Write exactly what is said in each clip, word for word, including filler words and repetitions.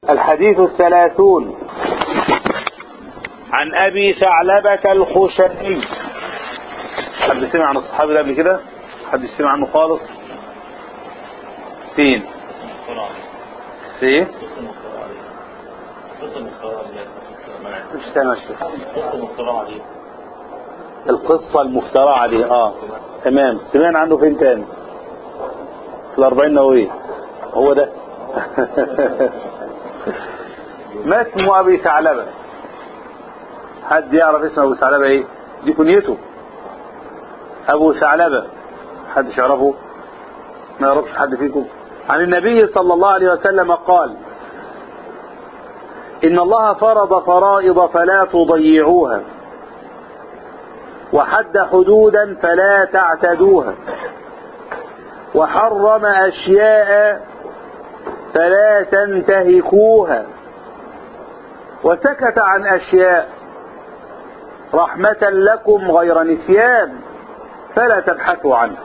الحديث الثلاثون عن أبي ثعلبة الخشني. حد سمع عن الصحابي ده قبل كده؟ حد سمع عنه خالص؟ فين؟ فين؟ مش سامع القصة المفترى عليه. اه تمام. سمعنا عنه فين تاني؟ في الأربعين نووية. هو ده. ما اسمه أبي ثعلبة؟ حد يعرف اسم أبو ثعلبة ايه؟ دي كنيته أبو ثعلبة. حد يعرفه؟ ما يعرفش حد فيكم؟ عن النبي صلى الله عليه وسلم قال: إن الله فرض فرائض فلا تضيعوها، وحد حدودا فلا تعتدوها، وحرم أشياء فلا تنتهكوها، وسكت عن أشياء رحمة لكم غير نسيان فلا تبحثوا عنها.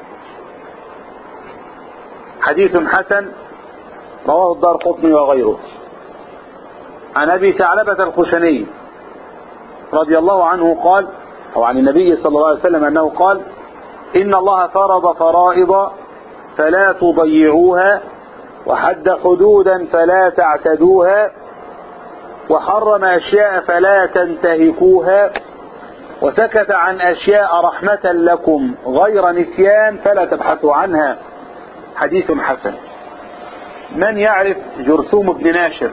حديث حسن رواه الدارقطني وغيره. عن أبي ثعلبة الخشني رضي الله عنه قال، أو عن النبي صلى الله عليه وسلم أنه قال: إن الله فرض فرائض فلا تضيعوها، وحد حدودا فلا تعتدوها، وحرم أشياء فلا تنتهكوها، وسكت عن أشياء رحمة لكم غير نسيان فلا تبحثوا عنها. حديث حسن. من يعرف جرثوم بن ناشر؟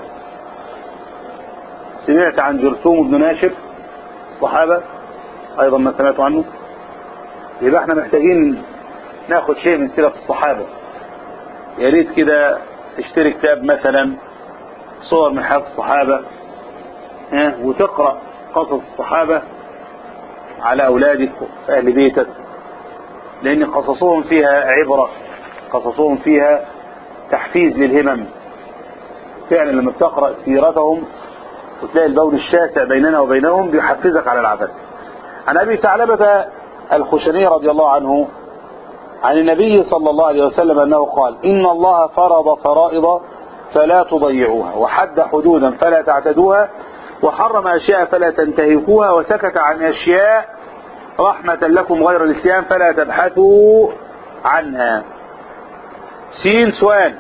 سمعت عن جرثوم بن ناشر؟ الصحابة أيضا ما سمعتوا عنه؟ يبقى احنا محتاجين ناخد شيء من سيرة الصحابة. يا ريت كده تشتري كتاب مثلا صور من حياة الصحابة، ها، وتقرأ قصص الصحابة على أولادك وأهل بيتك، لأن قصصهم فيها عبرة، قصصهم فيها تحفيز للهمم. فعلا لما تقرأ سيرتهم وتلاقي البول الشاسع بيننا وبينهم بيحفزك على العمل. عن أبي ثعلبة الخشني رضي الله عنه عن النبي صلى الله عليه وسلم أنه قال: إن الله فرض فرائض فلا تضيعوها، وحد حدودا فلا تعتدوها، وحرم أشياء فلا تنتهكوها، وسكت عن أشياء رحمة لكم غير نسيان فلا تبحثوا عنها. سين سؤال: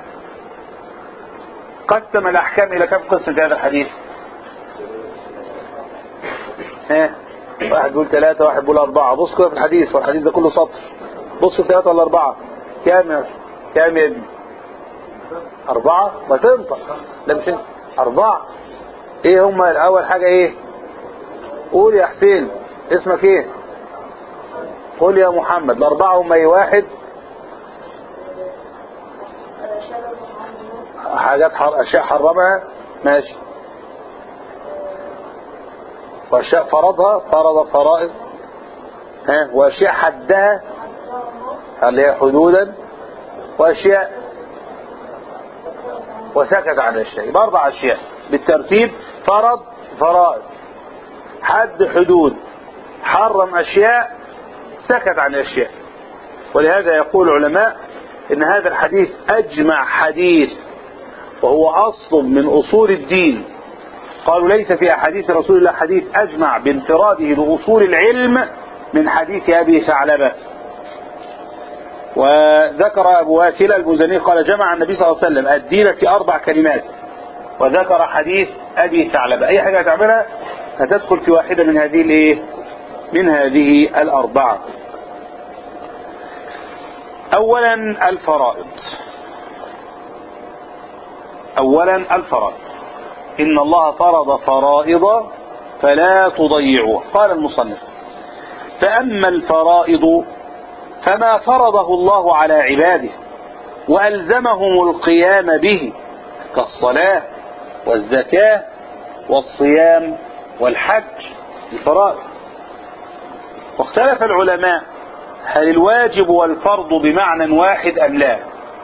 قسم الأحكام إلى كم قسم في هذا الحديث؟ ها، واحد بيقول ثلاثة، واحد بيقول أربعة. بص كده في الحديث، والحديث ده كله سطر. بص في ثلاثة ولا أربعة؟ كام يا كام يا ابني؟ أربعة؟ ما تنطق. لا مش انت. أربعة. إيه هما؟ الأول حاجة إيه؟ قول يا حسين، اسمك إيه؟ قول يا محمد. الأربعة هما إيه؟ واحد حاجات حر... أشياء حرمها، ماشي. وأشياء فرضها، فرض فرائض، ها، وأشياء حدها اللي هي حدودا، وأشياء وسكت عن الشيء. يبقى أربع أشياء بالترتيب: فرض، فرائض، حد، حدود، حرم أشياء، سكت عن أشياء. ولهذا يقول العلماء إن هذا الحديث أجمع حديث، وهو أصل من أصول الدين. قالوا ليس في أحاديث رسول الله حديث أجمع بانفراده لأصول العلم من حديث أبي ثعلبة. وذكر أبو واكل المزني قال: جمع النبي صلى الله عليه وسلم الدين في أربع كلمات، وذكر حديث أبي ثعلبة. أي حاجة تعملها هتدخل في واحدة من هذه الإيه؟ من هذه الأربعة. أولا الفرائض. أولا الفرائض. إن الله فرض فرائض فلا تضيعوها. قال المصنف: فأما الفرائض فما فرضه الله على عباده وألزمهم القيام به كالصلاة والزكاة والصيام والحج، الفرائض. واختلف العلماء هل الواجب والفرض بمعنى واحد أم لا.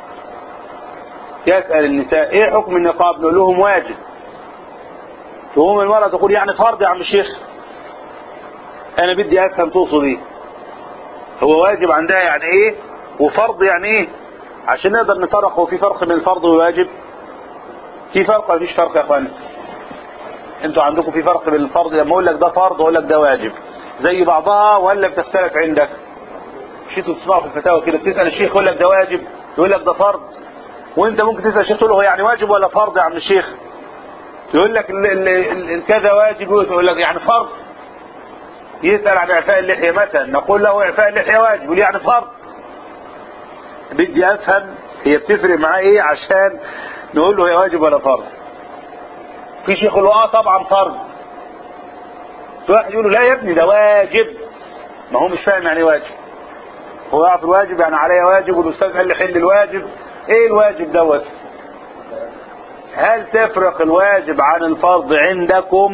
يسأل النساء: ايه حكم النقاب؟ نقول لهم واجب. تقوم المرأة تقول: يعني فرض يا عم الشيخ؟ انا بدي افهم تقصد ايه. هو واجب عندها يعني ايه، وفرض يعني ايه، عشان نقدر نفرق. هو في فرق بين الفرض والواجب؟ في فرق ولا مفيش فرق يا اخوان؟ انتوا عندكم في فرق بين الفرض، لما اقول لك ده فرض واقول لك ده واجب زي بعضها ولا بتختلف عندك؟ مش انتوا بتسمعوا في الفتاوى كده بتسال الشيخ يقول لك ده واجب يقول لك ده فرض، وانت ممكن تسال الشيخ تقول له هو يعني واجب ولا فرض يا عم الشيخ؟ يقول لك ال ال ال كذا واجب يقول لك يعني فرض. يسال عن اعفاء اللحيه مثلا نقول له اعفاء اللحيه واجب يقول يعني فرض. بدي افهم هي بتفرق معاه ايه عشان نقول له هي واجب ولا فرض. في شيخ يقول له اه طبعا فرض، في واحد يقول له لا يا ابني ده واجب، ما هو مش فاهم يعني واجب. هو يعرف الواجب يعني عليه واجب والاستاذ قال لي حل الواجب. ايه الواجب دوت؟ هل تفرق الواجب عن الفرض عندكم؟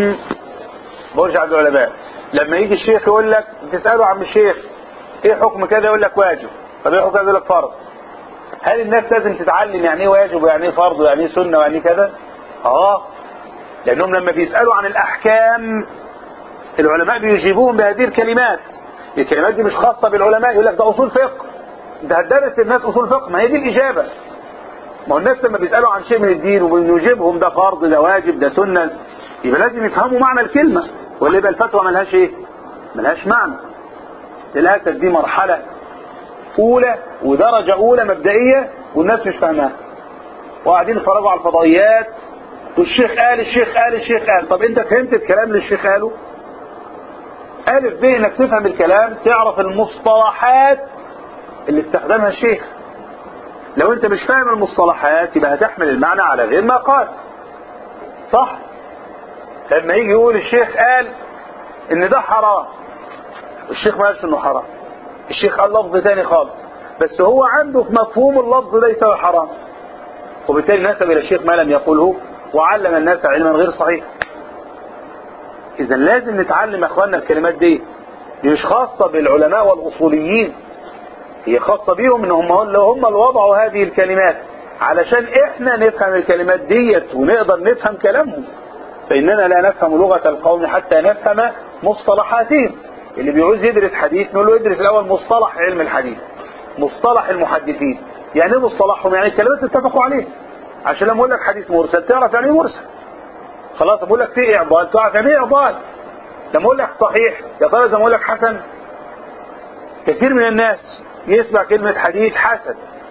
برجع للعلماء لما يجي الشيخ يقول لك تساله عم الشيخ ايه حكم كذا يقول لك واجب، طب ايه حكم كذا يقول لك فرض. هل الناس لازم تتعلم يعني ايه واجب ويعني ايه فرض ويعني ايه سنه ويعني ايه كذا؟ اه، لانهم لما بيسالوا عن الاحكام العلماء بيجيبوهم بهذه الكلمات. الكلمات دي مش خاصه بالعلماء، يقول لك ده اصول فقه، انت هتدرس الناس اصول فقه، ما هي دي الاجابه. ما هو الناس لما بيسالوا عن شيء من الدين وبنجيبهم ده فرض ده واجب ده سنه، يبقى لازم يفهموا معنى الكلمه، ولا يبقى الفتوى ملهاش ايه؟ ملهاش معنى. للاسف دي مرحله اولى ودرجه اولى مبدئيه والناس مش فاهماها، وقاعدين يتفرجوا على الفضائيات والشيخ قال الشيخ قال الشيخ قال. طب انت فهمت الكلام اللي الشيخ قاله؟ الف ب انك تفهم الكلام، تعرف المصطلحات اللي استخدمها الشيخ. لو انت مش فاهم المصطلحات يبقى هتحمل المعنى على غير ما قال. صح؟ لما يجي يقول الشيخ قال ان ده حرام، الشيخ ما قالش انه حرام، الشيخ قال لفظ تاني خالص، بس هو عنده في مفهوم اللفظ ليس حرام، وبالتالي نسب الى الشيخ ما لم يقوله وعلم الناس علما غير صحيح. اذا لازم نتعلم يا اخواننا الكلمات دي، دي مش خاصة بالعلماء والاصوليين، هي خاصة بيهم ان هم اللي هم اللي وضعوا هذه الكلمات علشان احنا نفهم الكلمات ديت ونقدر نفهم كلامهم. فاننا لا نفهم لغة القوم حتى نفهم مصطلحاتهم. اللي بيعوز يدرس حديث نقول له ادرس الاول مصطلح علم الحديث، مصطلح المحدثين. يعني ايه مصطلحهم؟ يعني الكلمات اتفقوا عليها. عشان لما اقول لك حديث مرسل تعرف يعني ايه مرسل. خلاص بقول لك فيه اعضال تعرف يعني ايه اعضال. لما اقول لك صحيح يا ترى لما اقول لك حسن. كثير من الناس يسمع كلمة حديث حسن،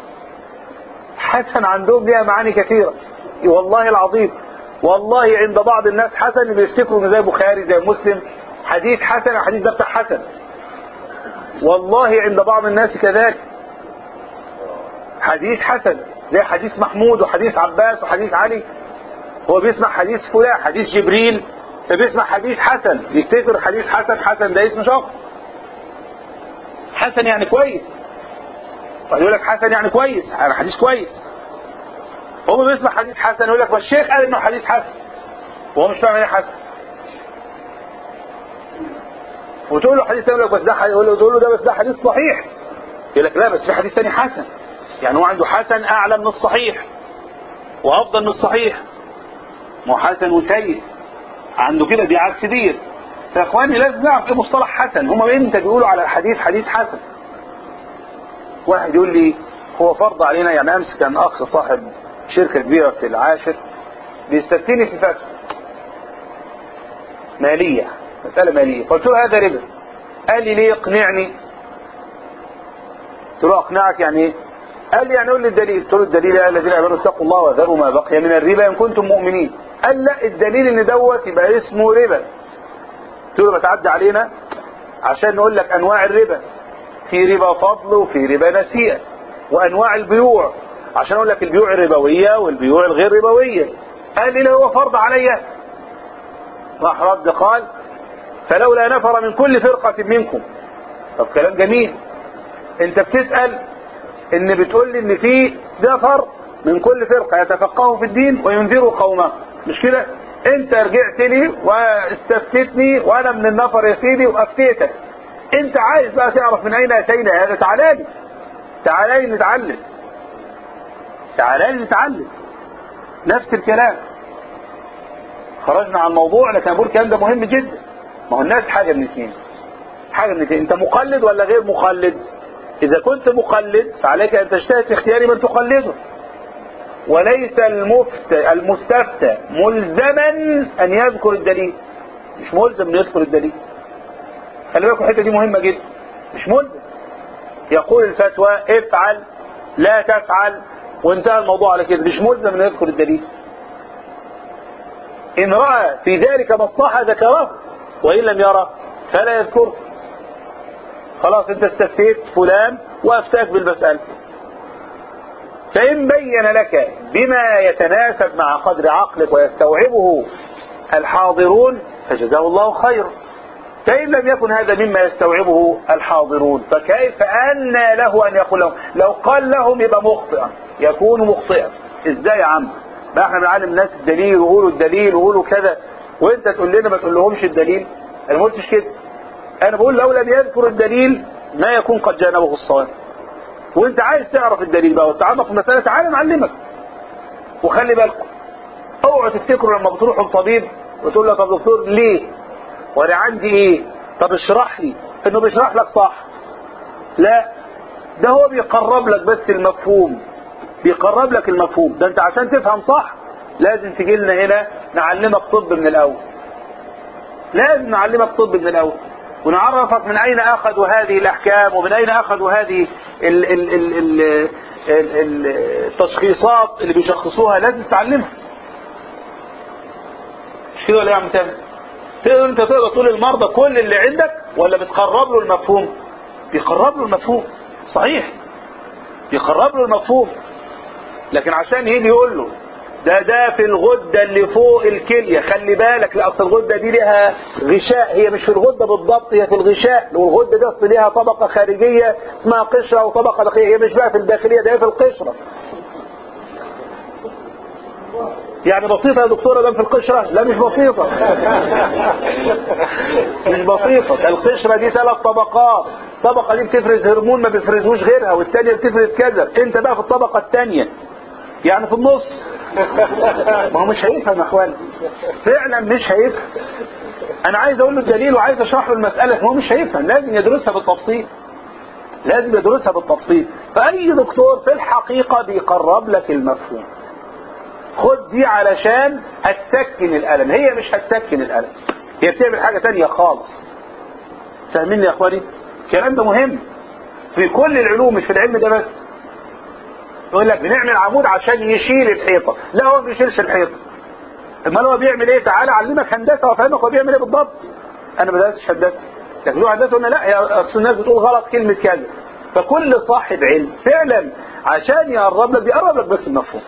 حسن عندهم ليها معاني كثيرة والله العظيم. والله عند بعض الناس حسن بيفتكروا انه زي بخاري زي مسلم، حديث حسن الحديث ده بتاع حسن. والله عند بعض الناس كذلك، حديث حسن زي حديث محمود وحديث عباس وحديث علي. هو بيسمع حديث فلان حديث جبريل فبيسمع حديث حسن، يفتكر حديث حسن حسن ده اسم شخص. حسن يعني كويس، فيقول لك حسن يعني كويس يعني حديث كويس. هو بيسمع حديث حسن يقول لك والشيخ قال انه حديث حسن، وهو مش فاهم ايه حسن. وتقول له حديث يقول لك بس ده يقول له تقول له ده بس ده حديث صحيح، يقول لك لا بس في حديث ثاني حسن. يعني هو عنده حسن اعلى من الصحيح وافضل من الصحيح، مو حسن وسيء عنده كده، دي عكس ديت. فيا اخواني لازم نعرف ايه مصطلح حسن. هم امتى بيقولوا على الحديث حديث حسن؟ واحد يقول لي هو فرض علينا، يعني امس كان اخ صاحب شركه كبيره في العاشر بيستفتيني في فتوى ماليه، مساله ماليه، قلت له هذا ربا. قال لي ليه؟ اقنعني. قلت له اقنعك يعني ايه؟ قال لي يعني قول لي الدليل. قلت له الدليل يا الذين امنوا اتقوا الله وذروا ما بقي من الربا ان كنتم مؤمنين. قال لا الدليل ان دوت يبقى اسمه ربا. قلت له بتعدي علينا عشان نقول لك انواع الربا، في ربا فضل وفي ربا نسيئة، وانواع البيوع عشان اقول لك البيوع الربوية والبيوع الغير ربوية. قال لي لا هو فرض عليا. راح رد قال فلولا نفر من كل فرقة منكم. طب كلام جميل، انت بتسأل ان بتقول لي ان في نفر من كل فرقة يتفقهوا في الدين وينذروا قومه، مش كده؟ انت رجعت لي واستفتتني وانا من النفر يا سيدي وافتيتك. انت عايز بقى تعرف من اين اتينا هذا، تعالى لي تعالى لي نتعلم، تعالى لي نتعلم. نفس الكلام. خرجنا عن الموضوع لكن بقول الكلام ده مهم جدا. ما هو الناس حاجة من اثنين، حاجة من اثنين، انت مقلد ولا غير مقلد؟ اذا كنت مقلد فعليك ان تجتهد في اختيار من تقلده. وليس المفتى المستفتى ملزما ان يذكر الدليل. مش ملزم ان يذكر الدليل. خلي بالكم الحته دي مهمه جدا. مش ملزم. يقول الفتوى افعل لا تفعل وانتهى الموضوع على كده. مش ملزم ان يذكر الدليل. ان راى في ذلك مصلحه ذكره وان لم يرى فلا يذكره. خلاص انت استفتيت فلان وافتاك بالمساله، فإن بين لك بما يتناسب مع قدر عقلك ويستوعبه الحاضرون فجزاه الله خيرا. فإن لم يكن هذا مما يستوعبه الحاضرون فكيف أن له أن يقول لهم؟ لو قال لهم يبقى مخطئا، يكون مخطئا. ازاي يا عم؟ ما احنا بنعلم الناس الدليل وقولوا الدليل وقولوا كذا وانت تقول لنا ما تقول لهمش الدليل. انا ما قلتش كده. انا بقول لو لم يذكر الدليل ما يكون قد جانبه الصواب. وانت عايز تعرف الدليل بقى وتتعمق في المسألة تعالى نعلمك. وخلي بالكم اوعوا تفتكروا لما بتروحوا لطبيب وتقول له طب دكتور ليه وانا عندي ايه طب اشرح لي انه بيشرح لك صح. لا، ده هو بيقرب لك بس المفهوم، بيقرب لك المفهوم. ده انت عشان تفهم صح لازم تجي لنا هنا نعلمك طب من الاول. لازم نعلمك طب من الاول ونعرفك من أين أخذوا هذه الأحكام ومن أين أخذوا هذه ال ال ال ال ال التشخيصات اللي بيشخصوها. لازم تتعلمها. مش كده ولا يا عم تامر؟ تقدر انت تقدر تقول للمرضى كل اللي عندك ولا بتقرب له المفهوم؟ بيقرب له المفهوم صحيح، بيقرب له المفهوم. لكن عشان يجي يقول له ده ده في الغدة اللي فوق الكلية، خلي بالك لأصل الغدة دي لها غشاء، هي مش في الغدة بالضبط، هي في الغشاء. والغدة دي أصل لها طبقة خارجية اسمها قشرة وطبقة داخلية، هي مش بقى في الداخلية، ده هي في القشرة. يعني بسيطة يا دكتورة ده في القشرة؟ لا مش بسيطة. مش بسيطة. القشرة دي ثلاث طبقات. الطبقة دي بتفرز هرمون ما بيفرزوش غيرها، والثانية بتفرز كذا. انت بقى في الطبقة الثانية يعني في النص. ما هو مش هيفهم يا اخوان، فعلا مش هيفهم. انا عايز اقول له الدليل وعايز اشرح له المسألة، هو مش هيفهم. لازم يدرسها بالتفصيل، لازم يدرسها بالتفصيل. فاي دكتور في الحقيقة بيقرب لك المفهوم. خد دي علشان هتسكن الألم، هي مش هتسكن الألم، هي بتعمل حاجة تانية خالص. فاهمين يا اخواني؟ الكلام ده مهم في كل العلوم مش في العلم ده بس. يقول لك بنعمل عمود عشان يشيل الحيطة، لا هو ما بيشيلش الحيطة. امال هو بيعمل ايه؟ تعالى اعلمك هندسة وافهمك هو بيعمل ايه بالضبط. انا ما درستش هندسة، لكن له هندسة قلنا لا يا اصل الناس بتقول غلط كلمة كذا. فكل صاحب علم فعلا عشان يقرب لك بيقرب لك بس المفهوم،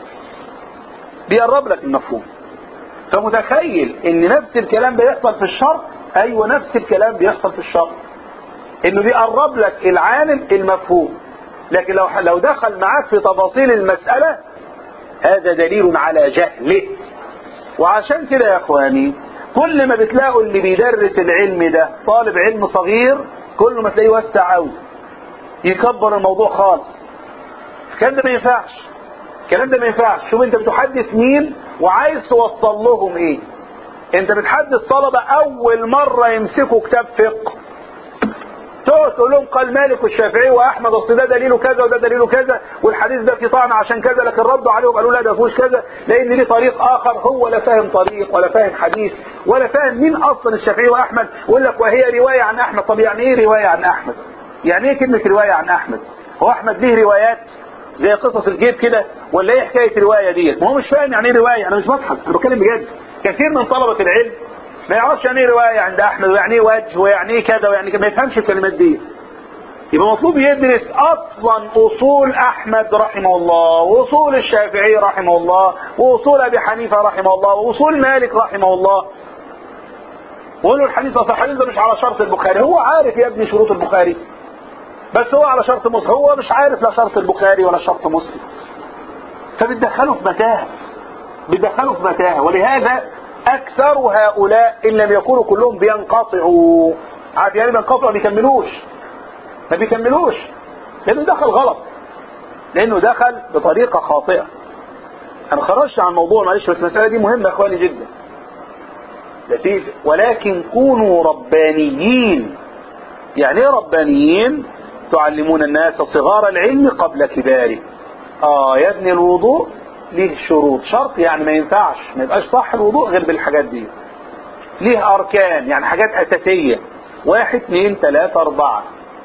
بيقرب لك المفهوم. فمتخيل ان نفس الكلام بيحصل في الشرق؟ ايوه نفس الكلام بيحصل في الشرق، انه بيقرب لك العالم المفهوم. لكن لو لو دخل معاك في تفاصيل المسألة هذا دليل على جهله. وعشان كده يا اخواني كل ما بتلاقوا اللي بيدرس العلم ده طالب علم صغير كل ما تلاقيه وسع قوي، يكبر الموضوع خالص. الكلام ده ما ينفعش، الكلام ده ما ينفعش. شوف انت بتحدث مين وعايز توصل لهم ايه. انت بتحدث طلبة اول مرة يمسكوا كتاب فقه، تقعد تقول لهم قال مالك والشافعي واحمد اصل ده دليله كذا وده دليله كذا والحديث ده فيه طعن عشان كذا، لكن ردوا عليهم قالوا لا ده فيهوش كذا لان ليه طريق اخر. هو لا فاهم طريق ولا فاهم حديث ولا فاهم مين اصلا الشافعي واحمد. يقول لك وهي رواية عن احمد. طب يعني ايه رواية عن احمد؟ يعني ايه كلمة رواية عن احمد؟ هو احمد ليه روايات زي قصص الجيب كده ولا ايه حكاية الرواية ديت؟ ما هو مش فاهم يعني ايه رواية. انا مش بضحك، انا بتكلم بجد. كثير من طلبة العلم ما يعرفش يعني ايه رواية عند احمد ويعني ايه وجه ويعني ايه كذا ويعني كذا، ما يفهمش الكلمات دي. يبقى مطلوب يدرس اصلا اصول احمد رحمه الله واصول الشافعي رحمه الله واصول ابي حنيفة رحمه الله واصول مالك رحمه الله. وقول له الحديث اصل الحديث ده مش على شرط البخاري. هو عارف يا ابني شروط البخاري بس هو على شرط مسلم، هو مش عارف لا شرط البخاري ولا شرط مسلم. فبتدخله في متاهه، بتدخله في متاهه. ولهذا اكثر هؤلاء ان لم يكونوا كلهم بينقطعوا. عارف يعني بينقطعوا ما بيكملوش، ما بيكملوش لانه دخل غلط، لانه دخل بطريقه خاطئه. انا خرجت عن الموضوع معلش، بس المساله دي مهمه يا اخواني جدا. لطيف. ولكن كونوا ربانيين. يعني ايه ربانيين؟ تعلمون الناس صغار العلم قبل كباره. اه يا ابني الوضوء ليه شروط. شرط يعني ما ينفعش ما يبقاش صح الوضوء غير بالحاجات دي. ليه اركان يعني حاجات اساسية، واحد اثنين ثلاثة اربعة.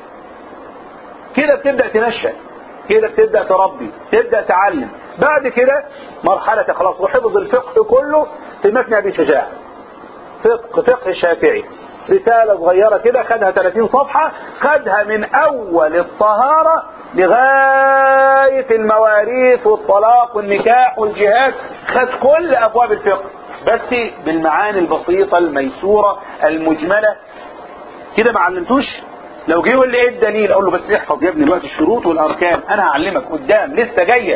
كده بتبدأ تنشأ، كده بتبدأ تربي، تبدأ تعلم. بعد كده مرحلة خلاص وحفظ الفقه كله في متن ابي شجاع، فقه فقه الشافعي، رسالة صغيرة كده خدها ثلاثين صفحة، خدها من اول الطهارة لغاية المواريث والطلاق والنكاح والجهاد، خد كل ابواب الفقه بس بالمعاني البسيطة الميسورة المجملة كده. ما علمتوش؟ لو جه يقول لي ايه الدليل اقول له بس احفظ يا ابني دلوقتي الشروط والاركان، انا هعلمك قدام لسه جايه.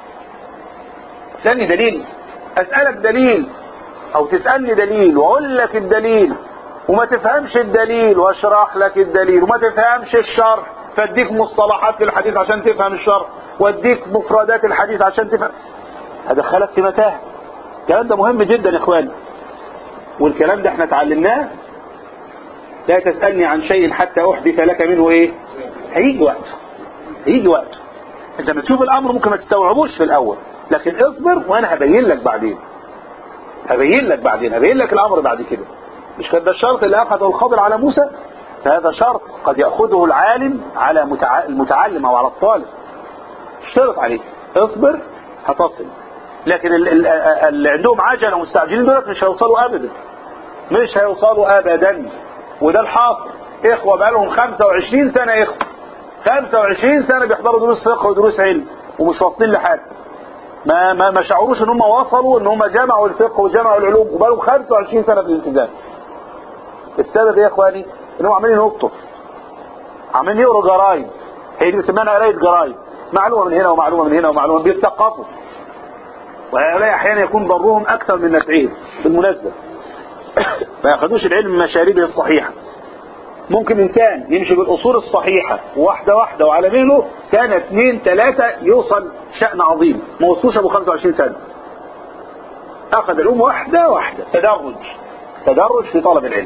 اسالني دليل، اسالك دليل او تسالني دليل واقول لك الدليل وما تفهمش الدليل واشرح لك الدليل وما تفهمش الشرح، فاديك مصطلحات في الحديث عشان تفهم الشرح واديك مفردات الحديث عشان تفهم، هدخلك في متاهه. الكلام ده مهم جدا يا اخواني، والكلام ده احنا اتعلمناه. لا تسألني عن شيء حتى أحدث لك منه إيه؟ هيجي وقت، هيجي وقت. أنت لما تشوف الأمر ممكن ما تستوعبوش في الأول، لكن اصبر وأنا هبين لك بعدين، هبين لك بعدين، هبين لك الأمر بعد كده. مش كان ده الشرط اللي أخذه الخضر على موسى؟ فهذا شرط قد يأخذه العالم على المتعلم أو على الطالب. اشترط عليه اصبر هتصل. لكن اللي عندهم عجلة ومستعجلين دولت مش هيوصلوا أبدا، مش هيوصلوا أبدا. وده الحاصل. إخوة بقالهم خمسة وعشرين سنة، إخوة خمسة وعشرين سنة بيحضروا دروس فقه ودروس علم ومش واصلين لحاجة. ما ما ما شعروش ان هم وصلوا، ان هم جمعوا الفقه وجمعوا العلوم وبقالهم خمسة وعشرين سنة في الالتزام. السبب يا اخواني انهم عمالين ينطوا، عمالين يقروا جرايد، هي دي بنسميها قرايه جرايد، معلومة من هنا ومعلومة من هنا ومعلومة، بيتثقفوا. وهؤلاء احيانا يكون ضرهم اكثر من نفعهم بالمناسبة. ما ياخذوش العلم من مشاربه الصحيحة. ممكن انسان يمشي بالاصول الصحيحة واحدة واحدة وعلى مهله سنة اثنين ثلاثة يوصل شأن عظيم، ما وصلوش ابو خمسة وعشرين سنة. اخذ العلوم واحدة واحدة، تدرج تدرج في طلب العلم،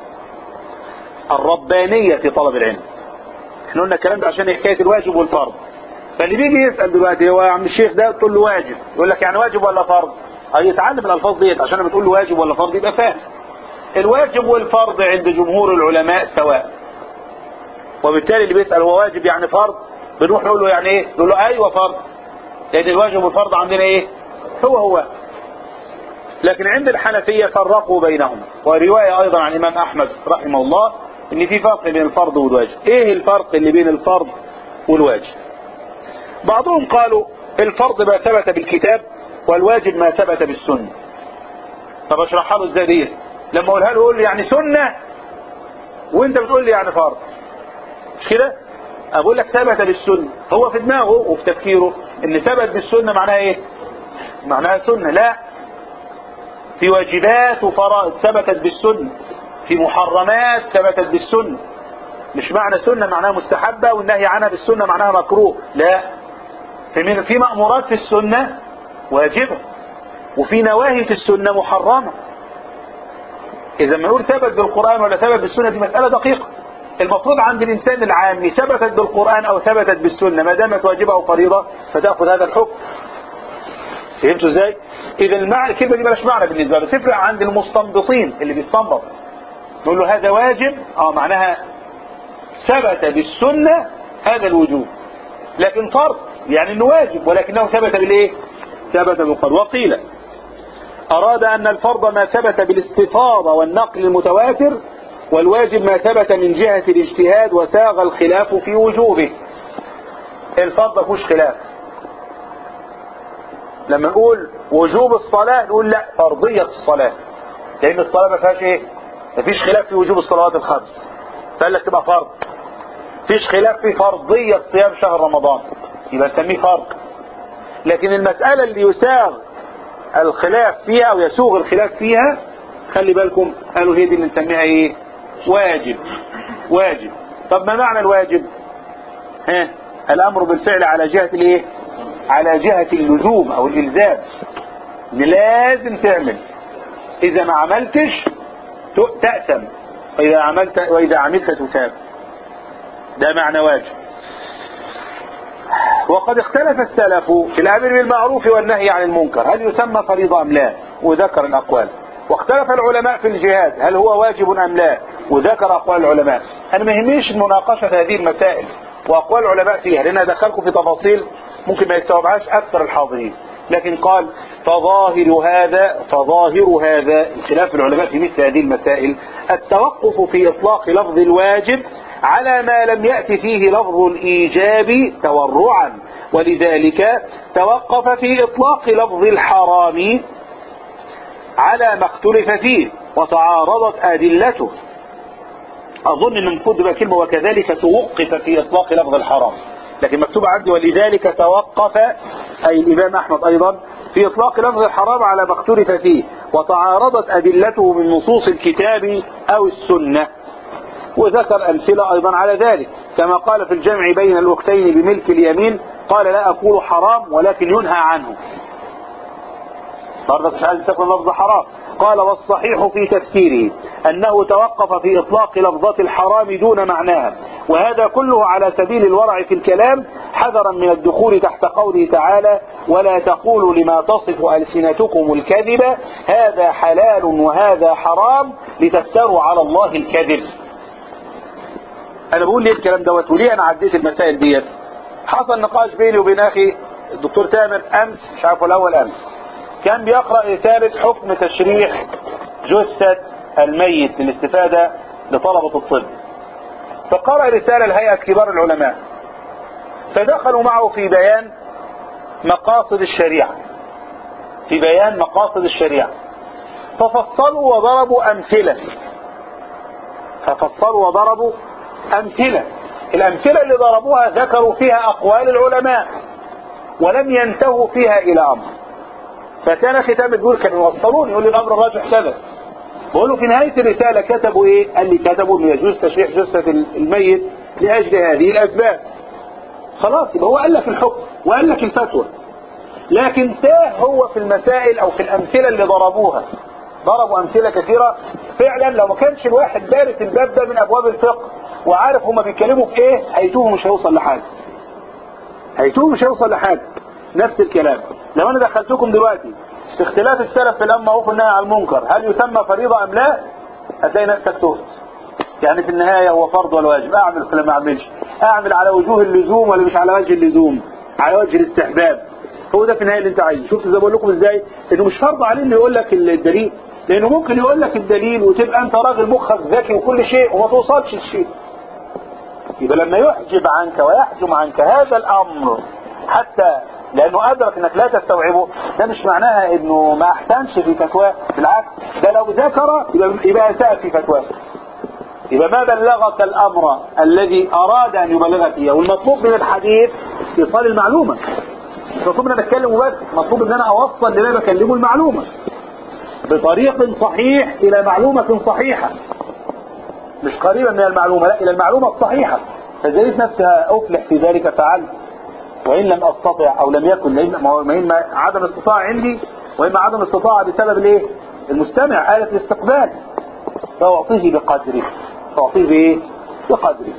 الربانية في طلب العلم. احنا قلنا الكلام ده عشان حكاية الواجب والفرض. فاللي بيجي يسأل دلوقتي هو يا عم الشيخ ده تقول له واجب، يقول لك يعني واجب ولا فرض؟ اي يتعلم الالفاظ ديت عشان لما تقول له واجب ولا فرض يبقى فاهم. الواجب والفرض عند جمهور العلماء سواء، وبالتالي اللي بيسأل هو واجب يعني فرض بنروح نقول له يعني ايه؟ نقول له ايوه فرض، لان الواجب والفرض عندنا ايه؟ هو هو. لكن عند الحنفية فرقوا بينهم، ورواية ايضا عن الامام احمد رحمه الله ان في فرق بين الفرض والواجب. ايه الفرق اللي بين الفرض والواجب؟ بعضهم قالوا الفرض ما ثبت بالكتاب والواجب ما ثبت بالسنة. طب اشرحها له ازاي دي؟ لما اقولها له يقول لي يعني سنة وانت بتقول لي يعني فرض، مش كده؟ اقول لك ثبت بالسنة، هو في دماغه وفي تفكيره ان ثبت بالسنة معناها ايه؟ معناها سنة. لا، في واجبات وفرائض ثبتت بالسنة، في محرمات ثبتت بالسنة. مش معنى سنة معناها مستحبة والنهي عنها بالسنة معناها مكروه، لا. في في مأمورات في السنة واجبة وفي نواهي في السنة محرمة. إذا ما نقول ثبت بالقرآن ولا ثبت بالسنة دي مسألة دقيقة. المفروض عند الإنسان العامي ثبتت بالقرآن أو ثبتت بالسنة ما دامت واجبة أو فريضة فتأخذ هذا الحكم. فهمتوا ازاي؟ إذا المعنى الكلمة دي مالهاش معنى بالنسبة له، تفرق عند المستنبطين اللي بيستنبط. نقول له هذا واجب، اه معناها ثبت بالسنة هذا الوجوب. لكن فرض يعني انه واجب ولكنه ثبت بالايه؟ ثبت بالقرآن. وقيل أراد أن الفرض ما ثبت بالاستفاضة والنقل المتواتر، والواجب ما ثبت من جهة الاجتهاد وساغ الخلاف في وجوبه. الفرض ما فيهوش خلاف. لما نقول وجوب الصلاة نقول لا، فرضية الصلاة، لأن الصلاة ما فيهاش ايه؟ ما فيش خلاف في وجوب الصلوات الخمس، فقال لك تبقى فرض. فيش خلاف في فرضية صيام شهر رمضان، يبقى نسميه فرض. لكن المسألة اللي يساغ الخلاف فيها او يسوغ الخلاف فيها، خلي بالكم قالوا هي دي اللي نسميها ايه؟ واجب. واجب. طب ما معنى الواجب؟ ها، الامر بالفعل على جهة الايه؟ على جهة اللزوم او الالزام، لازم تعمل، اذا ما عملتش تأثم، واذا عملت واذا عملت تثاب. ده معنى واجب. وقد اختلف السلف في الامر بالمعروف والنهي عن المنكر هل يسمى فريضة ام لا، وذكر الاقوال. واختلف العلماء في الجهاد هل هو واجب ام لا، وذكر اقوال العلماء. انا ما يهمنيش مناقشة هذه المسائل واقوال العلماء فيها، لان ادخلكم في تفاصيل ممكن ما يستوعبهاش اكثر الحاضرين. لكن قال فظاهر هذا فظاهر هذا خلاف العلماء في مثل هذه المسائل التوقف في اطلاق لفظ الواجب على ما لم يأتي فيه لفظ الإيجاب تورعا، ولذلك توقف في إطلاق لفظ الحرام على ما اختلف فيه وتعارضت أدلته. أظن أن المفروض تبقى كلمة وكذلك توقف في إطلاق لفظ الحرام، لكن مكتوب عندي ولذلك توقف أي الإمام أحمد أيضا في إطلاق لفظ الحرام على ما اختلف فيه وتعارضت أدلته من نصوص الكتاب أو السنة. وذكر أمثلة أيضا على ذلك، كما قال في الجمع بين الأختين بملك اليمين قال لا أقول حرام ولكن ينهى عنه، برضك مش عايز تكون لفظ حرام. قال والصحيح في تفسيره أنه توقف في إطلاق لفظة الحرام دون معناها، وهذا كله على سبيل الورع في الكلام حذرا من الدخول تحت قوله تعالى ولا تقولوا لما تصف ألسنتكم الكذب هذا حلال وهذا حرام لتفتروا على الله الكذب. انا بقول ليه الكلام دوت وليه انا عديت المسائل ديت. حصل نقاش بيني وبين اخي الدكتور تامر امس، مش عارف الاول امس، كان بيقرأ رسالة حكم تشريح جثة الميت للاستفادة لطلبة الطب، فقرأ رسالة لهيئة كبار العلماء، فدخلوا معه في بيان مقاصد الشريعة في بيان مقاصد الشريعة ففصلوا وضربوا أمثلة ففصلوا وضربوا أمثلة الأمثلة اللي ضربوها ذكروا فيها أقوال العلماء ولم ينتهوا فيها إلى أمر. فكان ختام بيقول كانوا يوصلون يقول لي الأمر الراجح كذا، بقولوا في نهاية الرسالة كتبوا إيه؟ قال لي كتبوا إنه يجوز تشريح جثة الميت لأجل هذه الأسباب. خلاص يبقى هو قال لك الحكم وقال لك الفتوى، لكن تاه هو في المسائل أو في الأمثلة اللي ضربوها. ضربوا أمثلة كثيرة فعلا لو ما كانش الواحد دارس الباب ده من أبواب الفقه وعارف هما بيتكلموا في إيه هيتوه مش هيوصل لحاجة هيتوه مش هيوصل لحاجة. نفس الكلام لو أنا دخلتكم دلوقتي في اختلاف السلف في الأمر معروف والنهي عن المنكر هل يسمى فريضة أم لا، هتلاقي نفسك تهت. يعني في النهاية هو فرض ولا واجب، أعمل ولا ما أعملش، أعمل على وجوه اللزوم ولا مش على وجه اللزوم، على وجه الاستحباب. هو ده في النهاية اللي أنت عايزه. شفت زي ما بقول لكم إزاي إنه مش فرض عليه إنه يقول لك الدليل، لأنه ممكن يقول لك الدليل وتبقى أنت راجل مخك ذكي وكل شيء وما توصلش الشيء. يبقى لما يحجب عنك ويحجم عنك هذا الأمر حتى لأنه أدرك أنك لا تستوعبه، ده مش معناها أنه ما أحسنش في فتواه، بالعكس ده لو ذكر يبقى أساء في فتواه. يبقى ما بلغك الأمر الذي أراد أن يبلغك إياه. والمطلوب من الحديث إيصال المعلومة، مش مطلوب أن أنا أتكلم بس، مطلوب أن أنا أوصل لما بكلمه المعلومة بطريق صحيح إلى معلومة صحيحة، مش قريبا من المعلومة، لا إلى المعلومة الصحيحة. فزيت نفسها أفلح في ذلك فعلت، وإن لم أستطع أو لم يكن، إما عدم استطاع عندي وإما عدم استطاع بسبب الايه المستمع آلة الاستقبال، فأعطيه بقدره فأعطيه بإيه بقدره.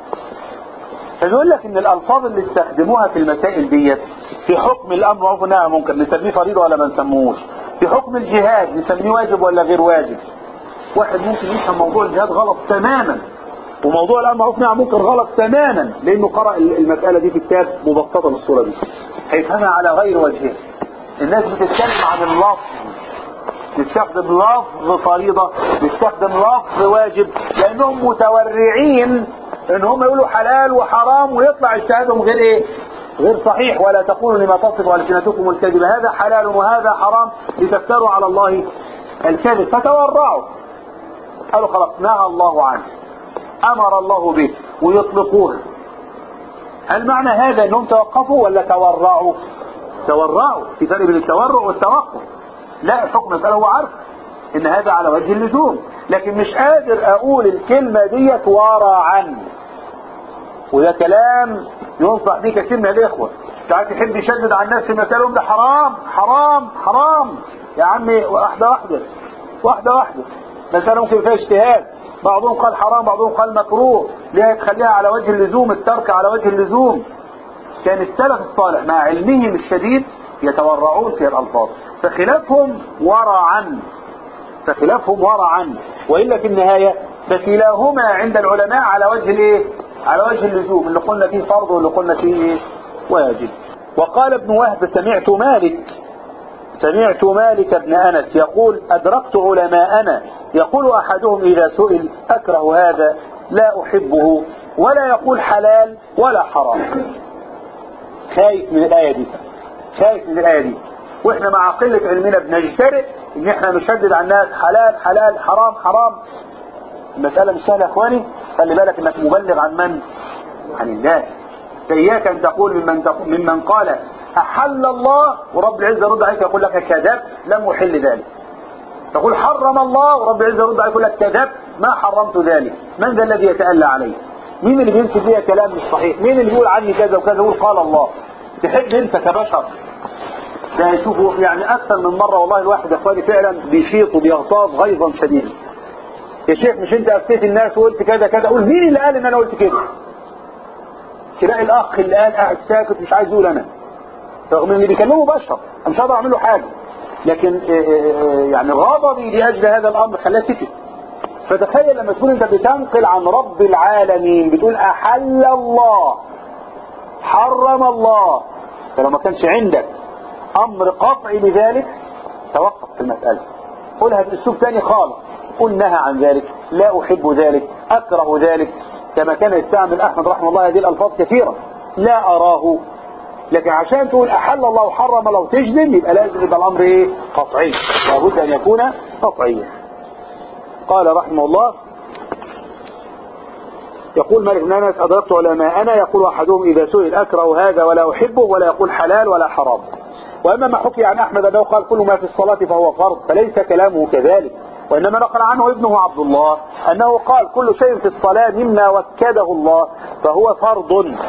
فبيقول لك إن الألفاظ اللي استخدموها في المسائل ديت في حكم الأمر معروف والنهي عن المنكر نسميه فريضة ولا ما نسموهوش، في حكم الجهاد نسميه واجب ولا غير واجب. واحد ممكن يفهم موضوع الجهاد غلط تماما وموضوع الأمر معروف والنهي عن المنكر غلط تماما، لأنه قرأ المسألة دي في كتاب مبسطة بالصورة دي، هيفهمها على غير وجهها. الناس بتتكلم عن اللفظ، بتستخدم لفظ فريضة، بتستخدم لفظ واجب، لأنهم متورعين ان هم يقولوا حلال وحرام ويطلع اجتهادهم غير ايه غير صحيح. ولا تقولوا لما تصف ألسنتكم الكذب هذا حلال وهذا حرام لتفتروا على الله الكذب. فتورعوا قالوا خلاص نهى الله عنه امر الله به ويطلقوها. هل معنى هذا انهم توقفوا ولا تورعوا؟ تورعوا. في فرق بين التورع والتوقف. لا، الحكم مسألة هو عارف ان هذا على وجه اللزوم، لكن مش قادر اقول الكلمة ديت ورعا. وده كلام ينصح به كثير من الاخوة، ساعات يحب يشدد على الناس في مسألة ده حرام حرام حرام. يا عمي واحدة واحدة واحدة واحدة. مسألة ممكن فيها اجتهاد، بعضهم قال حرام بعضهم قال مكروه، ليه تخليها على وجه اللزوم، الترك على وجه اللزوم. كان السلف الصالح مع علمهم الشديد يتورعون في الألفاظ، فخلافهم ورعا فخلافهم ورعا وإلا في النهاية فكلاهما عند العلماء على وجه الايه؟ على وجه اللزوم، اللي قلنا فيه فرض واللي قلنا فيه ايه؟ واجب. وقال ابن وهب سمعت مالك سمعت مالك بن أنس يقول أدركت علماءنا يقول أحدهم إذا سئل أكره هذا لا أحبه ولا يقول حلال ولا حرام. خايف من الآية دي خايف من الآية دي وإحنا مع قلة علمنا بنجترئ إن إحنا نشدد على الناس حلال حلال حرام حرام. المسألة مش سهلة يا إخواني، خلي بالك إنك مبلغ عن من؟ عن الله. إياك أن تقول ممن, تقول ممن قال أحل الله ورب العزة يرد عليك يقول لك كذب لم أحل ذلك. تقول حرم الله ورب العزة يرد عليك يقول لك كذب ما حرمت ذلك. من ذا الذي يتألى عليه؟ مين اللي بيمسك فيها كلام مش صحيح؟ مين اللي بيقول عني كذا وكذا يقول قال الله؟ تحب انت كبشر ده يشوفوا يعني اكثر من مرة والله الواحد يا اخواني فعلا بيشيط وبيغتاظ غيظا شديدا. يا شيخ مش انت افتيت الناس وقلت كذا كذا؟ قول مين اللي قال ان انا قلت كده؟ تلاقي الاخ اللي قال قاعد ساكت مش عايز يقول انا، رغم ان اللي بيكلمه بشر انا مش هقدر اعمل له حاجه، لكن يعني غضبي لاجل هذا الامر خلاه سكت. فتخيل لما تكون انت بتنقل عن رب العالمين بتقول احل الله حرم الله، فلو ما كانش عندك امر قطعي بذلك توقف في المساله، قولها باسلوب ثاني خالص، قل نهى عن ذلك، لا احب ذلك، اكره ذلك، كما كان يستعمل احمد رحمه الله هذه الالفاظ كثيرا، لا اراه. لكن عشان تقول احل الله وحرم الله وتجزم يبقى لازم يبقى الامر ايه؟ قطعي، لابد ان يكون قطعيا. قال رحمه الله يقول مالك بن أنس أدركت علماءنا يقول أحدهم إذا سئل أكره هذا ولا أحبه ولا يقول حلال ولا حرام. وأما ما حكي عن أحمد أنه قال كل ما في الصلاة فهو فرض فليس كلامه كذلك، وإنما نقل عنه ابنه عبد الله أنه قال كل شيء في الصلاة مما وكده الله فهو فرض،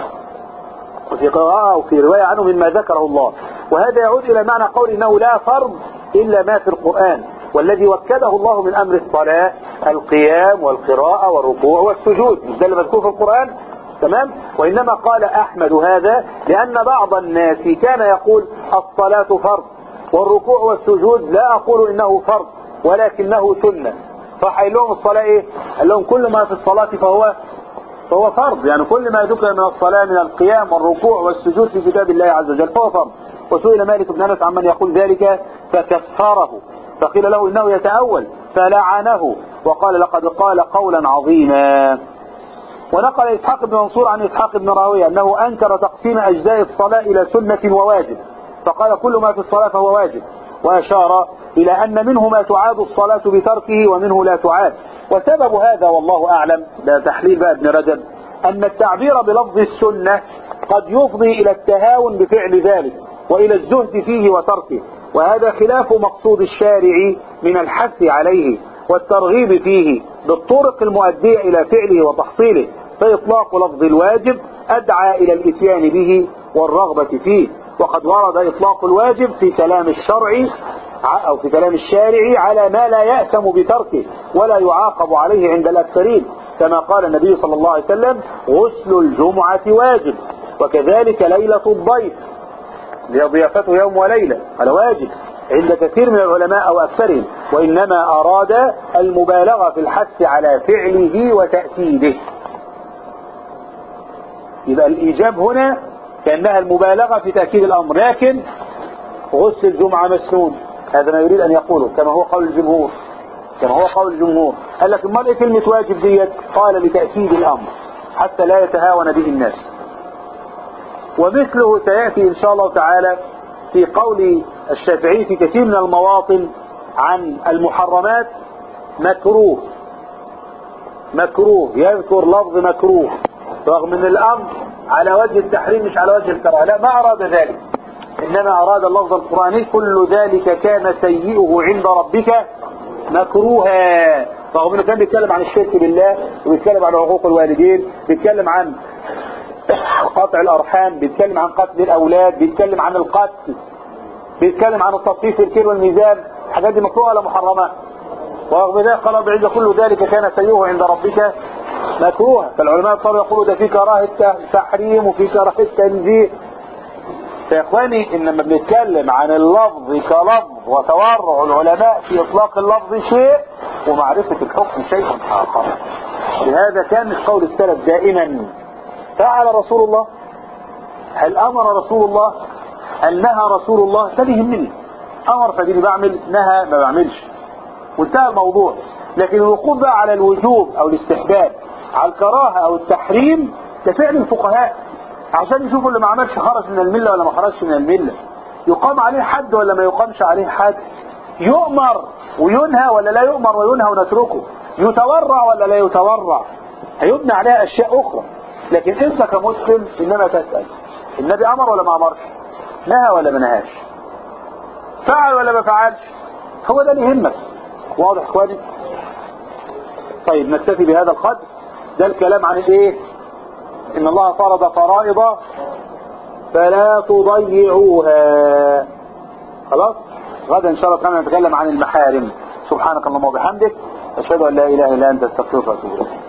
وفي قراءة وفي رواية عنه مما ذكره الله. وهذا يعود إلى معنى قول إنه لا فرض إلا ما في القرآن، والذي وكده الله من أمر الصلاة القيام والقراءة والركوع والسجود، مش ده اللي مذكور في القرآن؟ تمام؟ وإنما قال أحمد هذا لأن بعض الناس كان يقول الصلاة فرض والركوع والسجود لا أقول إنه فرض ولكنه سنة، فحي لهم الصلاة إيه؟ قال لهم كل ما في الصلاة فهو فهو فرض، يعني كل ما ذكر من الصلاة من القيام والركوع والسجود في كتاب الله عز وجل فهو فرض. وسئل مالك بن أنس عمن يقول ذلك فكفره، فقيل له إنه يتأول فلعنه وقال لقد قال قولا عظيما. ونقل إسحاق بن منصور عن إسحاق بن راوية أنه أنكر تقسيم أجزاء الصلاة إلى سنة وواجب، فقال كل ما في الصلاة فهو واجب، وأشار إلى أن منه ما تعاد الصلاة بتركه ومنه لا تعاد. وسبب هذا والله أعلم، ده تحليل بقى ابن رجب، أن التعبير بلفظ السنة قد يفضي إلى التهاون بفعل ذلك وإلى الزهد فيه وتركه، وهذا خلاف مقصود الشارع من الحث عليه والترغيب فيه بالطرق المؤدية إلى فعله وتحصيله، فإطلاق لفظ الواجب أدعى إلى الإتيان به والرغبة فيه. وقد ورد إطلاق الواجب في كلام الشرع أو في كلام الشارع على ما لا يأثم بتركه ولا يعاقب عليه عند الأكثرين، كما قال النبي صلى الله عليه وسلم غسل الجمعة واجب، وكذلك ليلة الضيف لضيافته يوم وليلة على واجب عند كثير من العلماء أو أكثرهم، وإنما أراد المبالغة في الحث على فعله وتأكيده. يبقى الإيجاب هنا كأنها المبالغة في تأكيد الأمر، لكن غسل الجمعة مسنون هذا ما يريد أن يقوله كما هو قول الجمهور كما هو قول الجمهور قال لك ما إيه كلمة واجب ديت؟ قال لتأكيد الأمر حتى لا يتهاون به الناس. ومثله سيأتي إن شاء الله تعالى في قول الشافعي في كثير من المواطن عن المحرمات مكروه مكروه يذكر لفظ مكروه رغم من الأمر على وجه التحريم مش على وجه الكراهة، لا ما أراد ذلك، إنما أراد اللفظ القرآني كل ذلك كان سيئه عند ربك مكروها، رغم انه كان بيتكلم عن الشرك بالله وبيتكلم عن حقوق الوالدين، بيتكلم عن قطع الأرحام، بيتكلم عن قتل الأولاد، بيتكلم عن القتل، بيتكلم عن التصفيف في الكيل والميزان، الحاجات دي مكروهة ولا محرمة؟ ورغم ذلك قال بعد كل ذلك كان سيئه عند ربك مكروها. فالعلماء صاروا يقولوا ده في كراهة تحريم وفي كراهة تنزيه، فيا اخواني ان لما بنتكلم عن اللفظ كلفظ وتورع العلماء في اطلاق اللفظ شيء ومعرفة الحكم شيء اخر. لهذا كان قول السلف دائما فعل رسول الله، هل امر رسول الله، هل نهى رسول الله، ده يهمني. امر فديني بعمل، نهى ما بعملش، وانتهى الموضوع. لكن الوقوف بقى على الوجوب او الاستحباب، على الكراهه او التحريم، ده فعل الفقهاء عشان يشوفوا اللي ما عملش خرج من المله ولا ما خرجش من المله، يقام عليه حد ولا ما يقامش عليه حد، يؤمر وينهى ولا لا يؤمر وينهى ونتركه، يتورع ولا لا يتورع، هيبنى عليها اشياء اخرى. لكن انت كمسلم انما تسأل النبي امر ولا ما امرش، نهى ولا ما نهاش، فعل ولا ما فعلش، هو ده اللي يهمك. واضح اخواني؟ طيب نكتفي بهذا القدر. ده الكلام عن ايه؟ ان الله فرض فرائض فلا تضيعوها. خلاص، غدا ان شاء الله تعالى نتكلم عن المحارم. سبحانك اللهم وبحمدك، اشهد ان لا اله الا انت، استغفرك واتوب اليك.